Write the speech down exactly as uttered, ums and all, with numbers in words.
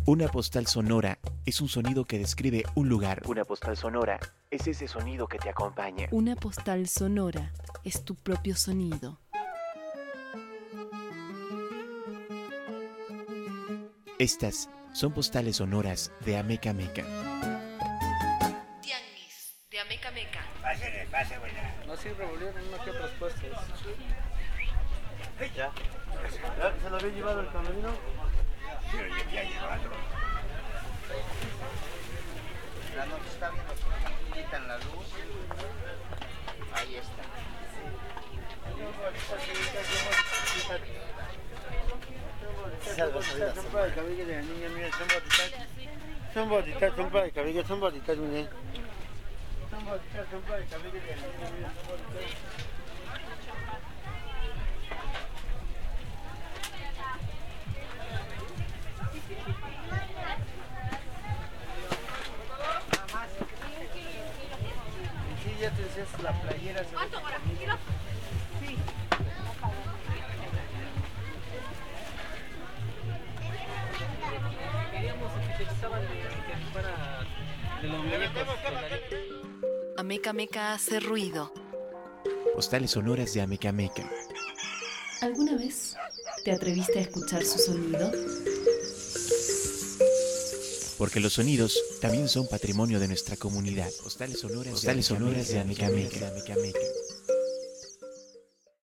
Una postal sonora es un sonido que describe un lugar. Una postal sonora es ese sonido que te acompaña. Una postal sonora es tu propio sonido. Estas son postales sonoras de Ameca Meca. Tianguis de Ameca Meca. Pásale, pásale, buena. No, sí, revolvieron uno que otras puestas. Ya. ¿Ya que se lo había llevado el camerino? Sí, lo ya llevado. La noche está viendo, quitan la luz. Ahí está. Son para el cabello de la niña, mira, son botitas. Son botitas, son para el cabello, son botitas, mire. Son botitas, son para el cabello de la niña, mira, son botitas. Sí, ya te decías la playera. ¿Cuánto por aquí? ¿Kilo? Sí. Queríamos que te estaban de que fuera de los muñecos. Ameca Meca hace ruido. Postales sonoras de Ameca Meca. ¿Alguna vez te atreviste a escuchar su sonido? Porque los sonidos también son patrimonio de nuestra comunidad. Postales sonoras, Postales sonoras de Ameca Meca.